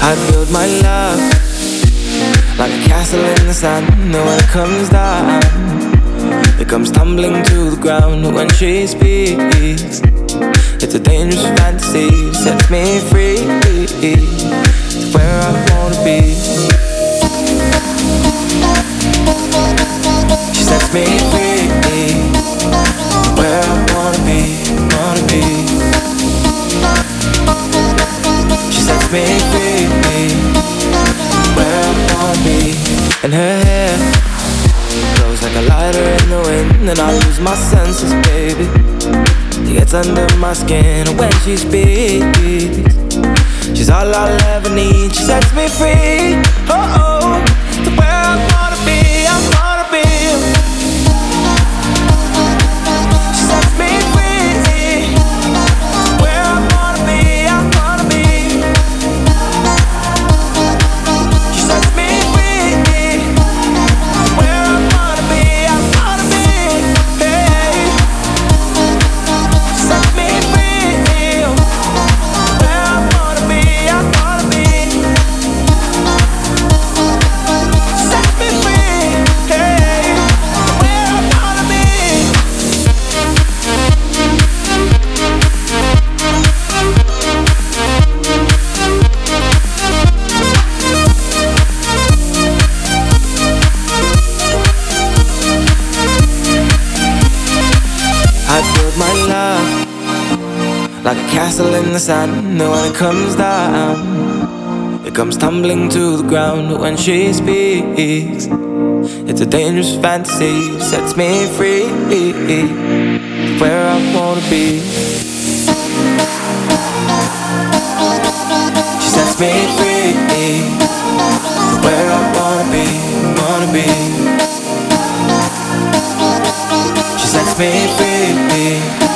I build my love like a castle in the sand. And when it comes down, it comes tumbling to the ground. When she speaks, it's a dangerous fantasy. Sets me free to where I wanna be. She sets me free where I wanna be, wanna be. She sets me free where I wanna be. And her hair blows like a lighter in the wind, and I lose my senses, baby. She gets under my skin when she speaks. She's all I'll ever need. She sets me free, oh oh, to where I wanna be, I wanna be. She sets me free, where I wanna be, I wanna be. She sets me free, where I wanna be, I wanna be. Hey, she sets me free, where I wanna be, I wanna be. She sets me free, hey, where I wanna be. I build my love like a castle in the sand. And when it comes down, it comes tumbling to the ground. When she speaks, it's a dangerous fantasy. Sets me free where I wanna be. She sets me free where I wanna be, wanna be. She sets me free